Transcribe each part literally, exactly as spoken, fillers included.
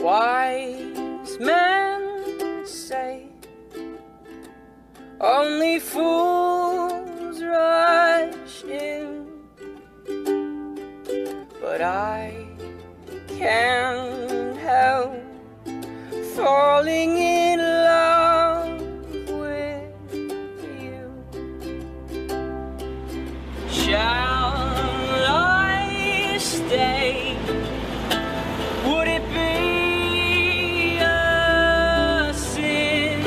Wise men say only fools rush in, but I can't help falling in love with you. Shall I stay? Would it be a sin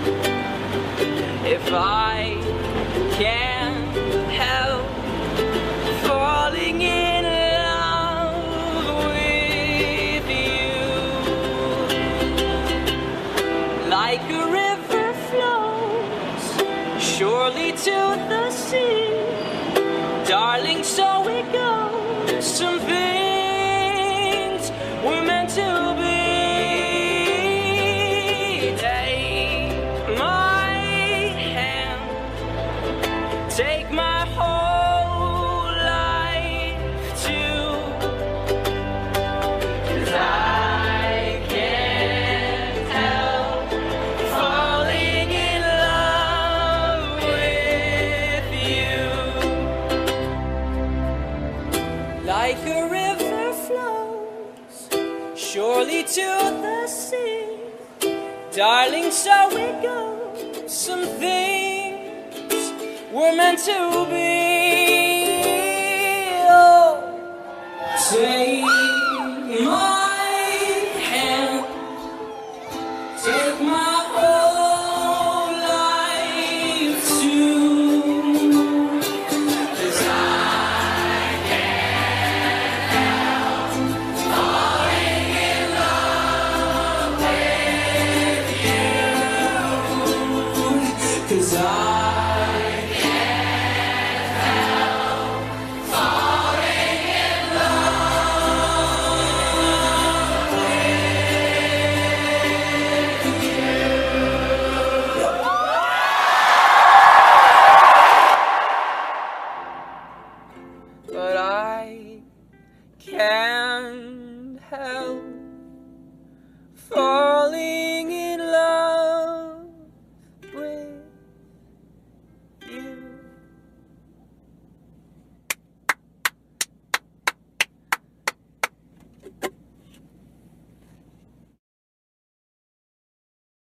if I can't help falling in love with you? Like a river flows surely to the sea, darling, so it goes. Some things were meant to be. Take my hand, take my whole life too, 'cause I can't help falling in love with you. Like a river flows surely to the sea, darling, so it goes. Some things were meant to be. Oh, take my hand, take my whole life too, 'cause I can't help falling in love with you, 'cause I